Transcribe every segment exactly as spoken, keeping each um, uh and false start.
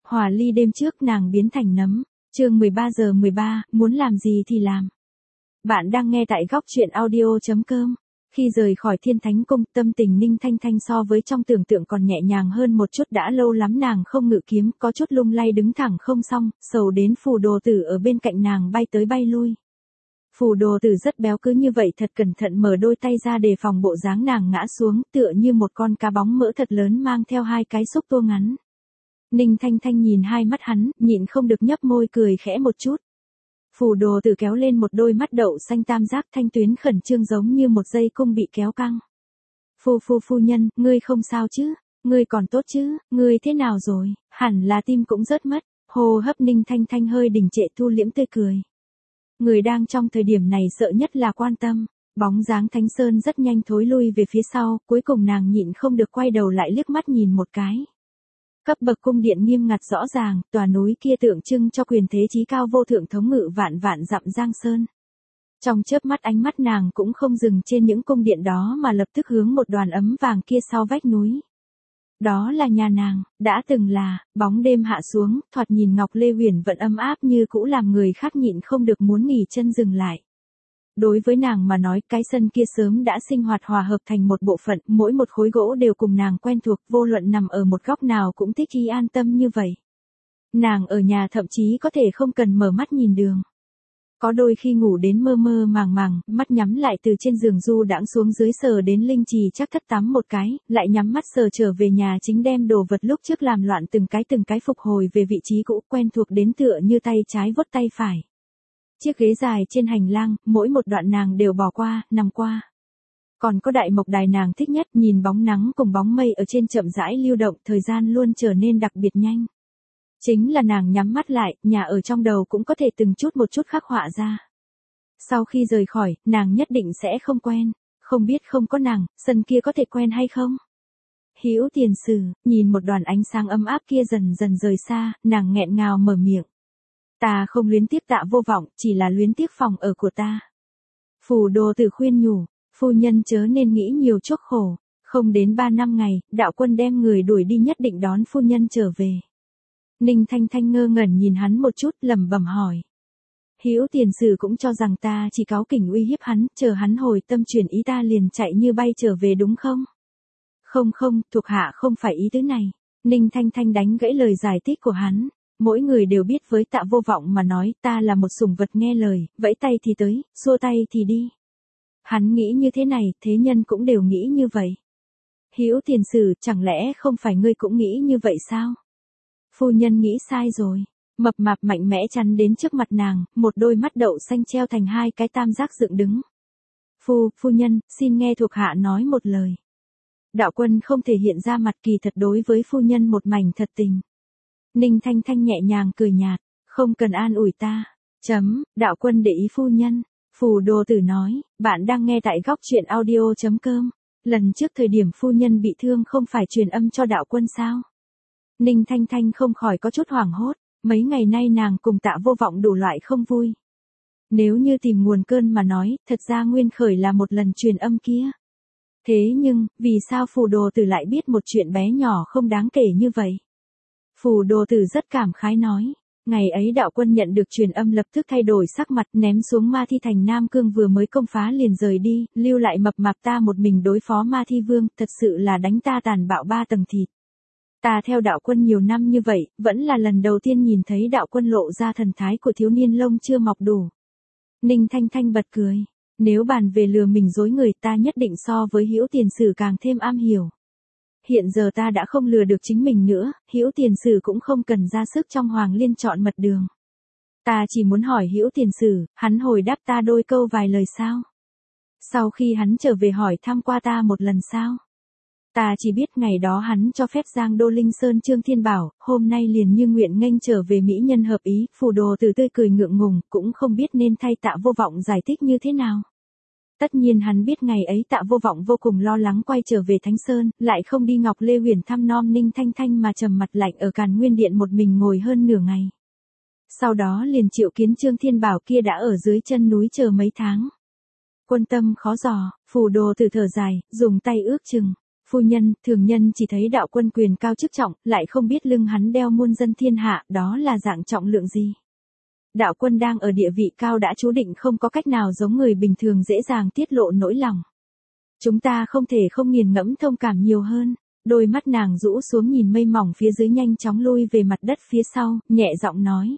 Hòa ly đêm trước nàng biến thành nấm. Chương mười ba giờ mười ba, muốn làm gì thì làm. Bạn đang nghe tại góc truyện audio chấm com. Khi rời khỏi Thiên Thánh Cung, tâm tình Ninh Thanh Thanh so với trong tưởng tượng còn nhẹ nhàng hơn một chút, đã lâu lắm nàng không ngự kiếm, có chút lung lay đứng thẳng không xong, sầu đến Phù Đồ Tử ở bên cạnh nàng bay tới bay lui. Phù Đồ Tử rất béo, cứ như vậy thật cẩn thận mở đôi tay ra đề phòng bộ dáng nàng ngã xuống, tựa như một con cá bóng mỡ thật lớn mang theo hai cái xúc tua ngắn. Ninh Thanh Thanh nhìn hai mắt hắn, nhịn không được nhấp môi cười khẽ một chút. Phù Đồ Tử kéo lên một đôi mắt đậu xanh tam giác thanh tuyến khẩn trương giống như một dây cung bị kéo căng. Phu phu phu nhân, ngươi không sao chứ? Ngươi còn tốt chứ? Ngươi thế nào rồi? Hẳn là tim cũng rớt mất. Hô hấp Ninh Thanh Thanh hơi đình trệ, thu liễm tươi cười. Người đang trong thời điểm này sợ nhất là quan tâm. Bóng dáng Thánh Sơn rất nhanh thối lui về phía sau, cuối cùng nàng nhịn không được quay đầu lại liếc mắt nhìn một cái. Cấp bậc cung điện nghiêm ngặt rõ ràng, tòa núi kia tượng trưng cho quyền thế chí cao vô thượng thống ngự vạn vạn dặm Giang Sơn. Trong chớp mắt ánh mắt nàng cũng không dừng trên những cung điện đó mà lập tức hướng một đoàn ấm vàng kia sau vách núi. Đó là nhà nàng, đã từng là, bóng đêm hạ xuống, thoạt nhìn Ngọc Lê Huyền vẫn ấm áp như cũ, làm người khác nhịn không được muốn nghỉ chân dừng lại. Đối với nàng mà nói, cái sân kia sớm đã sinh hoạt hòa hợp thành một bộ phận, mỗi một khối gỗ đều cùng nàng quen thuộc, vô luận nằm ở một góc nào cũng thích ý an tâm như vậy. Nàng ở nhà thậm chí có thể không cần mở mắt nhìn đường. Có đôi khi ngủ đến mơ mơ màng màng, mắt nhắm lại từ trên giường du đãng xuống dưới sờ đến linh trì chắc thất tắm một cái, lại nhắm mắt sờ trở về nhà chính đem đồ vật lúc trước làm loạn từng cái từng cái phục hồi về vị trí cũ, quen thuộc đến tựa như tay trái vuốt tay phải. Chiếc ghế dài trên hành lang, mỗi một đoạn nàng đều bỏ qua, nằm qua. Còn có đại mộc đài nàng thích nhất, nhìn bóng nắng cùng bóng mây ở trên chậm rãi lưu động, thời gian luôn trở nên đặc biệt nhanh. Chính là nàng nhắm mắt lại, nhà ở trong đầu cũng có thể từng chút một chút khắc họa ra. Sau khi rời khỏi, nàng nhất định sẽ không quen, không biết không có nàng, sân kia có thể quen hay không? Hữu Tiền Sử, nhìn một đoàn ánh sáng ấm áp kia dần dần rời xa, nàng nghẹn ngào mở miệng. Ta không luyến tiếc Tạ Vô Vọng, chỉ là luyến tiếc phòng ở của ta. Phù Đồ Tử khuyên nhủ, phu nhân chớ nên nghĩ nhiều chuốc khổ, không đến ba năm ngày, đạo quân đem người đuổi đi nhất định đón phu nhân trở về. Ninh Thanh Thanh ngơ ngẩn nhìn hắn một chút, lẩm bẩm hỏi. Hữu Tiền Sử cũng cho rằng ta chỉ cáu kỉnh uy hiếp hắn, chờ hắn hồi tâm chuyển ý ta liền chạy như bay trở về đúng không? Không không, thuộc hạ không phải ý tứ này. Ninh Thanh Thanh đánh gãy lời giải thích của hắn. Mỗi người đều biết với Tạ Vô Vọng mà nói, ta là một sủng vật nghe lời, vẫy tay thì tới, xua tay thì đi. Hắn nghĩ như thế này, thế nhân cũng đều nghĩ như vậy. Hữu Tiền Sử, chẳng lẽ không phải ngươi cũng nghĩ như vậy sao? Phu nhân nghĩ sai rồi. Mập mạp mạnh mẽ chắn đến trước mặt nàng, một đôi mắt đậu xanh treo thành hai cái tam giác dựng đứng. Phu, phu nhân, xin nghe thuộc hạ nói một lời. Đạo quân không thể hiện ra mặt, kỳ thật đối với phu nhân một mảnh thật tình. Ninh Thanh Thanh nhẹ nhàng cười nhạt, không cần an ủi ta. Chấm, đạo quân để ý phu nhân. Phù Đồ Tử nói, bạn đang nghe tại góc truyện audio chấm com. Lần trước thời điểm phu nhân bị thương không phải truyền âm cho đạo quân sao? Ninh Thanh Thanh không khỏi có chút hoảng hốt, mấy ngày nay nàng cùng Tạ Vô Vọng đủ loại không vui. Nếu như tìm nguồn cơn mà nói, thật ra nguyên khởi là một lần truyền âm kia. Thế nhưng, vì sao Phù Đồ Tử lại biết một chuyện bé nhỏ không đáng kể như vậy? Phù Đồ Tử rất cảm khái nói, ngày ấy đạo quân nhận được truyền âm lập tức thay đổi sắc mặt, ném xuống Ma Thi thành Nam Cương vừa mới công phá liền rời đi, lưu lại mập mạp ta một mình đối phó Ma Thi Vương, thật sự là đánh ta tàn bạo ba tầng thịt. Ta theo đạo quân nhiều năm như vậy, vẫn là lần đầu tiên nhìn thấy đạo quân lộ ra thần thái của thiếu niên lông chưa mọc đủ. Ninh Thanh Thanh bật cười, nếu bàn về lừa mình dối người ta nhất định so với Hữu Tiền Sử càng thêm am hiểu. Hiện giờ ta đã không lừa được chính mình nữa, Hữu Tiền Sử cũng không cần ra sức trong Hoàng Liên chọn mật đường. Ta chỉ muốn hỏi Hữu Tiền Sử, hắn hồi đáp ta đôi câu vài lời sao? Sau khi hắn trở về hỏi thăm qua ta một lần sao? Ta chỉ biết ngày đó hắn cho phép Giang Đô Linh Sơn Trương Thiên Bảo, hôm nay liền như nguyện nghênh trở về mỹ nhân hợp ý, Phù Đồ Tử tươi cười ngượng ngùng, cũng không biết nên thay Tạ Vô Vọng giải thích như thế nào. Tất nhiên hắn biết ngày ấy Tạ Vô Vọng vô cùng lo lắng quay trở về Thánh Sơn, lại không đi Ngọc Lê Huyền thăm nom Ninh Thanh Thanh mà trầm mặt lạnh ở Càn Nguyên Điện một mình ngồi hơn nửa ngày. Sau đó liền triệu kiến Trương Thiên Bảo kia đã ở dưới chân núi chờ mấy tháng. Quân tâm khó dò, Phù Đồ Tử thở dài, dùng tay ước chừng. Phu nhân, thường nhân chỉ thấy đạo quân quyền cao chức trọng, lại không biết lưng hắn đeo muôn dân thiên hạ, đó là dạng trọng lượng gì. Đạo quân đang ở địa vị cao đã chú định không có cách nào giống người bình thường dễ dàng tiết lộ nỗi lòng. Chúng ta không thể không nghiền ngẫm thông cảm nhiều hơn. Đôi mắt nàng rũ xuống nhìn mây mỏng phía dưới nhanh chóng lui về mặt đất phía sau, nhẹ giọng nói.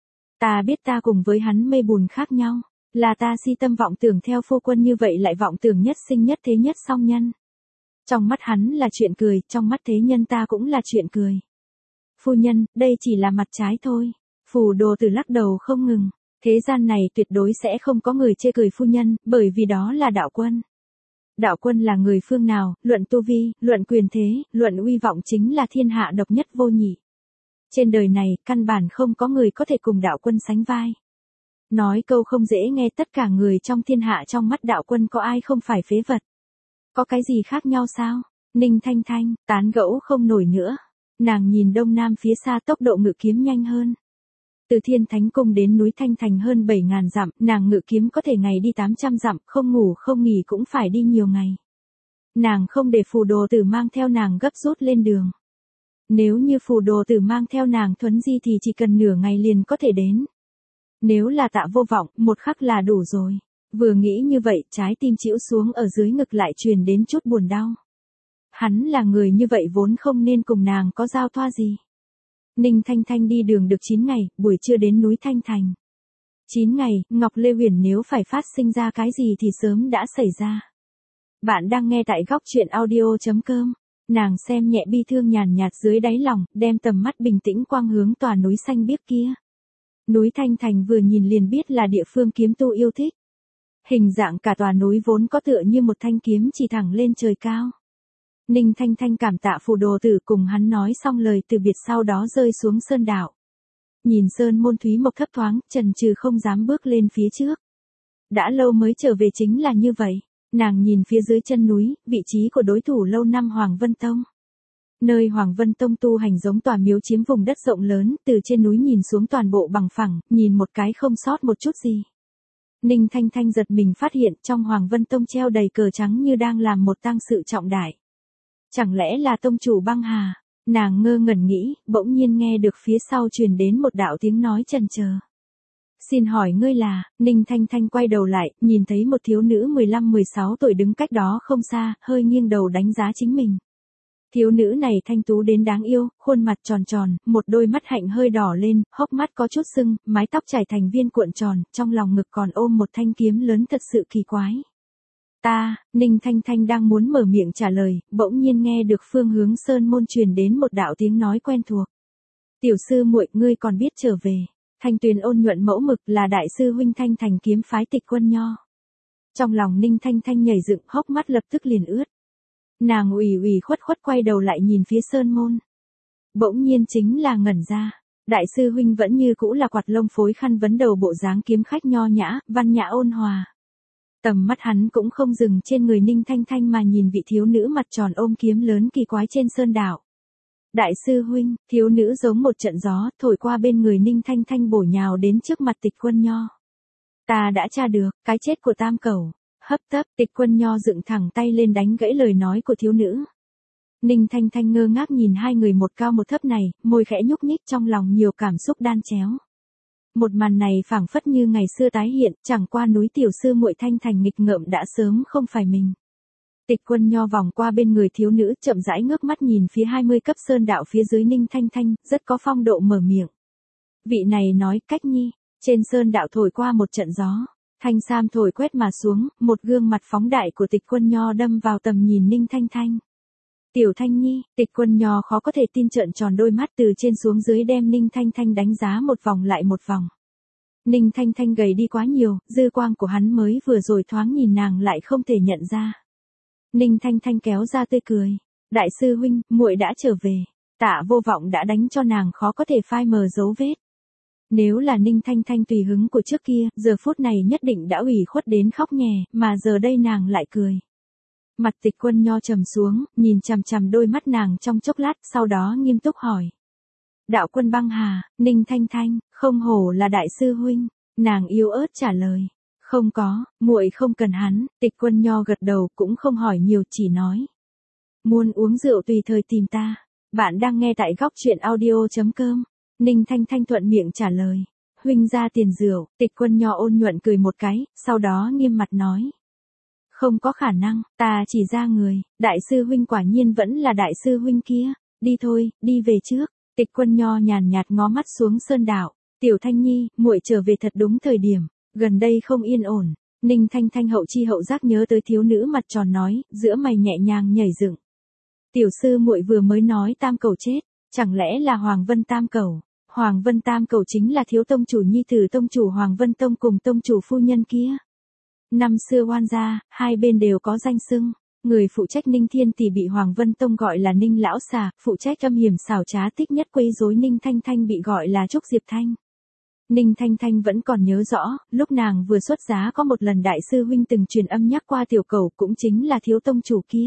Ta biết ta cùng với hắn mây bùn khác nhau, là ta si tâm vọng tưởng theo phu quân như vậy lại vọng tưởng nhất sinh nhất thế nhất song nhân. Trong mắt hắn là chuyện cười, trong mắt thế nhân ta cũng là chuyện cười. Phu nhân, đây chỉ là mặt trái thôi. Phù Đồ Tử lắc đầu không ngừng. Thế gian này tuyệt đối sẽ không có người chê cười phu nhân, bởi vì đó là đạo quân. Đạo quân là người phương nào, luận tu vi, luận quyền thế, luận uy vọng chính là thiên hạ độc nhất vô nhị. Trên đời này, căn bản không có người có thể cùng đạo quân sánh vai. Nói câu không dễ nghe, tất cả người trong thiên hạ trong mắt đạo quân có ai không phải phế vật. Có cái gì khác nhau sao? Ninh Thanh Thanh, tán gẫu không nổi nữa. Nàng nhìn đông nam phía xa tốc độ ngự kiếm nhanh hơn. Từ Thiên Thánh Cung đến núi Thanh Thành hơn bảy ngàn dặm, nàng ngự kiếm có thể ngày đi tám trăm dặm, không ngủ không nghỉ cũng phải đi nhiều ngày. Nàng không để Phù Đồ Tử mang theo nàng gấp rút lên đường. Nếu như Phù Đồ Tử mang theo nàng thuấn di thì chỉ cần nửa ngày liền có thể đến. Nếu là Tạ Vô Vọng, một khắc là đủ rồi. Vừa nghĩ như vậy, trái tim chĩu xuống ở dưới ngực lại truyền đến chút buồn đau. Hắn là người như vậy vốn không nên cùng nàng có giao thoa gì. Ninh Thanh Thanh đi đường được chín ngày, buổi trưa đến núi Thanh Thành. chín ngày, Ngọc Lê Huyền nếu phải phát sinh ra cái gì thì sớm đã xảy ra. Bạn đang nghe tại góc truyện audio chấm com. Nàng xem nhẹ bi thương nhàn nhạt dưới đáy lòng, đem tầm mắt bình tĩnh quang hướng tòa núi xanh biếc kia. Núi Thanh Thành vừa nhìn liền biết là địa phương kiếm tu yêu thích. Hình dạng cả tòa núi vốn có tựa như một thanh kiếm chỉ thẳng lên trời cao. Ninh Thanh Thanh cảm tạ Phù Đồ Tử cùng hắn nói xong lời từ biệt sau đó rơi xuống sơn đạo. Nhìn sơn môn thúy mộc thấp thoáng, chần chừ không dám bước lên phía trước. Đã lâu mới trở về chính là như vậy, nàng nhìn phía dưới chân núi, vị trí của đối thủ lâu năm Hoàng Vân Tông. Nơi Hoàng Vân Tông tu hành giống tòa miếu chiếm vùng đất rộng lớn, từ trên núi nhìn xuống toàn bộ bằng phẳng, nhìn một cái không sót một chút gì. Ninh Thanh Thanh giật mình phát hiện trong Hoàng Vân Tông treo đầy cờ trắng như đang làm một tang sự trọng đại. Chẳng lẽ là tông chủ Băng Hà? Nàng ngơ ngẩn nghĩ, bỗng nhiên nghe được phía sau truyền đến một đạo tiếng nói chần chờ. Xin hỏi ngươi là? Ninh Thanh Thanh quay đầu lại, nhìn thấy một thiếu nữ mười lăm mười sáu tuổi đứng cách đó không xa, hơi nghiêng đầu đánh giá chính mình. Thiếu nữ này thanh tú đến đáng yêu, khuôn mặt tròn tròn, một đôi mắt hạnh hơi đỏ lên, hốc mắt có chút sưng, mái tóc chảy thành viên cuộn tròn, trong lòng ngực còn ôm một thanh kiếm lớn thật sự kỳ quái. Ta, Ninh Thanh Thanh đang muốn mở miệng trả lời, bỗng nhiên nghe được phương hướng sơn môn truyền đến một đạo tiếng nói quen thuộc. Tiểu sư muội, ngươi còn biết trở về. Thanh Tuyền ôn nhuận mẫu mực là đại sư huynh Thanh Thành kiếm phái Tịch Quân Nho. Trong lòng Ninh Thanh Thanh nhảy dựng, hốc mắt lập tức liền ướt. Nàng ủy ủy khuất khuất quay đầu lại nhìn phía sơn môn. Bỗng nhiên chính là ngẩn ra. Đại sư huynh vẫn như cũ là quạt lông phối khăn vấn đầu bộ dáng kiếm khách nho nhã, văn nhã ôn hòa. Tầm mắt hắn cũng không dừng trên người Ninh Thanh Thanh mà nhìn vị thiếu nữ mặt tròn ôm kiếm lớn kỳ quái trên sơn đảo. Đại sư huynh, thiếu nữ giống một trận gió, thổi qua bên người Ninh Thanh Thanh bổ nhào đến trước mặt Tịch Quân Nho. Ta đã tra được, cái chết của Tam Cẩu. Hấp tấp, Tịch Quân Nho dựng thẳng tay lên đánh gãy lời nói của thiếu nữ. Ninh Thanh Thanh ngơ ngác nhìn hai người một cao một thấp này, môi khẽ nhúc nhích trong lòng nhiều cảm xúc đan chéo. Một màn này phảng phất như ngày xưa tái hiện, chẳng qua núi tiểu sư muội Thanh Thành nghịch ngợm đã sớm không phải mình. Tịch Quân Nho vòng qua bên người thiếu nữ, chậm rãi ngước mắt nhìn phía hai mươi cấp sơn đạo phía dưới Ninh Thanh Thanh, rất có phong độ mở miệng. Vị này nói, Cách Nhi, trên sơn đạo thổi qua một trận gió, thanh sam thổi quét mà xuống, một gương mặt phóng đại của Tịch Quân Nho đâm vào tầm nhìn Ninh Thanh Thanh. Tiểu Thanh Nhi, Tịch Quân Nho khó có thể tin trợn tròn đôi mắt từ trên xuống dưới đem Ninh Thanh Thanh đánh giá một vòng lại một vòng. Ninh Thanh Thanh gầy đi quá nhiều, dư quang của hắn mới vừa rồi thoáng nhìn nàng lại không thể nhận ra. Ninh Thanh Thanh kéo ra tươi cười. Đại sư huynh, muội đã trở về. Tạ Vô Vọng đã đánh cho nàng khó có thể phai mờ dấu vết. Nếu là Ninh Thanh Thanh tùy hứng của trước kia, giờ phút này nhất định đã ủy khuất đến khóc nhè, mà giờ đây nàng lại cười. Mặt Tịch Quân Nho trầm xuống, nhìn chằm chằm đôi mắt nàng trong chốc lát, sau đó nghiêm túc hỏi. Đạo quân Băng Hà, Ninh Thanh Thanh, không hổ là đại sư huynh, nàng yếu ớt trả lời. Không có, muội không cần hắn. Tịch Quân Nho gật đầu cũng không hỏi nhiều chỉ nói. Muốn uống rượu tùy thời tìm ta. Bạn đang nghe tại góc chuyện audio.com. Ninh Thanh Thanh thuận miệng trả lời. Huynh ra tiền rượu, Tịch Quân Nho ôn nhuận cười một cái, sau đó nghiêm mặt nói. Không có khả năng, ta chỉ ra người, đại sư huynh quả nhiên vẫn là đại sư huynh kia. Đi thôi, đi về trước. Tịch Quân Nho nhàn nhạt ngó mắt xuống sơn đạo. Tiểu Thanh Nhi, muội trở về thật đúng thời điểm, gần đây không yên ổn. Ninh Thanh Thanh hậu chi hậu giác nhớ tới thiếu nữ mặt tròn nói, giữa mày nhẹ nhàng nhảy dựng. Tiểu sư muội vừa mới nói Tam Cầu chết, chẳng lẽ là Hoàng Vân Tam Cầu? Hoàng Vân Tam Cầu chính là thiếu tông chủ nhi tử tông chủ Hoàng Vân Tông cùng tông chủ phu nhân kia. Năm xưa oan gia, hai bên đều có danh xưng. Người phụ trách Ninh Thiên thì bị Hoàng Vân Tông gọi là Ninh Lão Xà, phụ trách âm hiểm xảo trá tích nhất quấy rối Ninh Thanh Thanh bị gọi là Trúc Diệp Thanh. Ninh Thanh Thanh vẫn còn nhớ rõ, lúc nàng vừa xuất giá có một lần đại sư huynh từng truyền âm nhắc qua tiểu cầu cũng chính là thiếu tông chủ kia.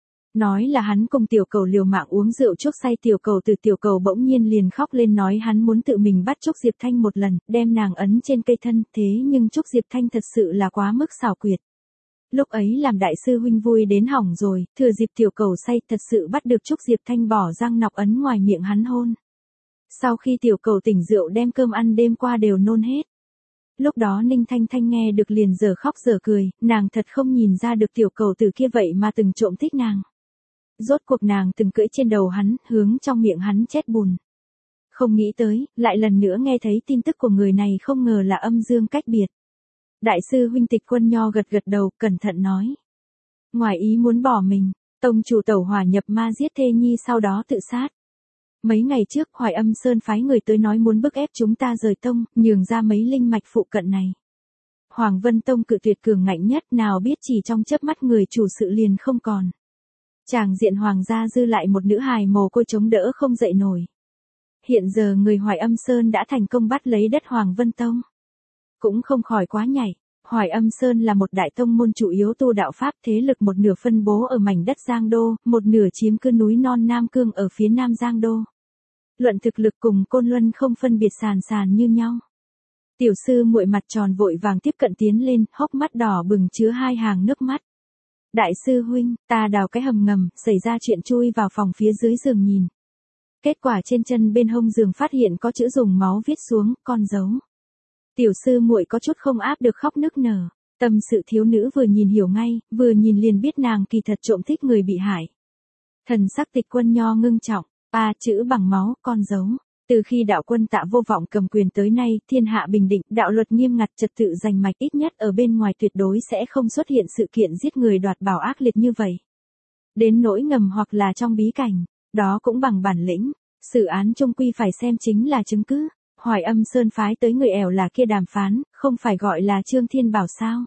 Nói là hắn cùng tiểu cầu liều mạng uống rượu chuốc say tiểu cầu từ tiểu cầu bỗng nhiên liền khóc lên nói hắn muốn tự mình bắt Trúc Diệp Thanh một lần, đem nàng ấn trên cây thân, thế nhưng Trúc Diệp Thanh thật sự là quá mức xảo quyệt. Lúc ấy làm đại sư huynh vui đến hỏng rồi, thừa dịp tiểu cầu say thật sự bắt được Trúc Diệp Thanh bỏ răng nọc ấn ngoài miệng hắn hôn. Sau khi tiểu cầu tỉnh rượu đem cơm ăn đêm qua đều nôn hết. Lúc đó Ninh Thanh Thanh nghe được liền giờ khóc giờ cười, nàng thật không nhìn ra được tiểu cầu từ kia vậy mà từng trộm thích nàng. Rốt cuộc nàng từng cưỡi trên đầu hắn, hướng trong miệng hắn chết bùn. Không nghĩ tới, lại lần nữa nghe thấy tin tức của người này không ngờ là âm dương cách biệt. Đại sư huynh Tịch Quân Nho gật gật đầu, cẩn thận nói. Ngoài ý muốn bỏ mình, tông chủ tẩu hỏa nhập ma giết thê nhi sau đó tự sát. Mấy ngày trước Hoài Âm Sơn phái người tới nói muốn bức ép chúng ta rời tông, nhường ra mấy linh mạch phụ cận này. Hoàng Vân Tông cự tuyệt cường ngạnh nhất, nào biết chỉ trong chớp mắt người chủ sự liền không còn. Tràng diện hoàng gia dư lại một nữ hài mồ côi chống đỡ không dậy nổi. Hiện giờ người Hoài Âm Sơn đã thành công bắt lấy đất Hoàng Vân Tông. Cũng không khỏi quá nhảy. Hoài Âm Sơn là một đại tông môn chủ yếu tu đạo Pháp, thế lực một nửa phân bố ở mảnh đất Giang Đô, một nửa chiếm cứ núi non Nam Cương ở phía nam Giang Đô. Luận thực lực cùng Côn Luân không phân biệt sàn sàn như nhau. Tiểu sư muội mặt tròn vội vàng tiếp cận tiến lên, hốc mắt đỏ bừng chứa hai hàng nước mắt. Đại sư huynh, ta đào cái hầm ngầm, xảy ra chuyện chui vào phòng phía dưới giường nhìn. Kết quả trên chân bên hông giường phát hiện có chữ dùng máu viết xuống, con dấu. Tiểu sư muội có chút không áp được khóc nức nở. Tâm sự thiếu nữ vừa nhìn hiểu ngay, vừa nhìn liền biết nàng kỳ thật trộm thích người bị hại. Thần sắc Tịch Quân Nho ngưng trọng, a chữ bằng máu, con dấu. Từ khi đạo quân Tạ Vô Vọng cầm quyền tới nay, thiên hạ bình định, đạo luật nghiêm ngặt, trật tự rành mạch, ít nhất ở bên ngoài tuyệt đối sẽ không xuất hiện sự kiện giết người đoạt bảo ác liệt như vậy. Đến nỗi ngầm hoặc là trong bí cảnh, đó cũng bằng bản lĩnh, xử án chung quy phải xem chính là chứng cứ. Hoài Âm Sơn phái tới người ẻo là kia đàm phán, không phải gọi là Trương Thiên Bảo sao?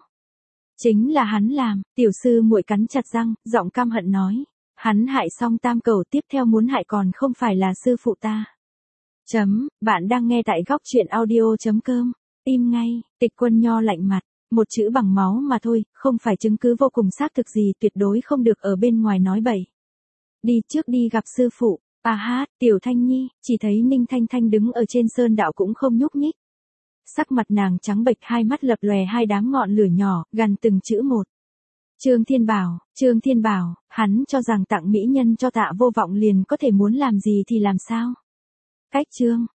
Chính là hắn làm, tiểu sư muội cắn chặt răng, giọng căm hận nói. Hắn hại xong Tam Cầu, tiếp theo muốn hại còn không phải là sư phụ ta. Chấm, bạn đang nghe tại góc chuyện audio.com. Im ngay, Tịch Quân Nho lạnh mặt, một chữ bằng máu mà thôi, không phải chứng cứ vô cùng xác thực gì, tuyệt đối không được ở bên ngoài nói bậy. Đi trước đi gặp sư phụ. À hát, Tiểu Thanh Nhi, chỉ thấy Ninh Thanh Thanh đứng ở trên sơn đạo cũng không nhúc nhích. Sắc mặt nàng trắng bệch, hai mắt lập lòe hai đám ngọn lửa nhỏ, gần từng chữ một. Trương Thiên Bảo, Trương Thiên Bảo, hắn cho rằng tặng mỹ nhân cho Tạ Vô Vọng liền có thể muốn làm gì thì làm sao. Cách Trương,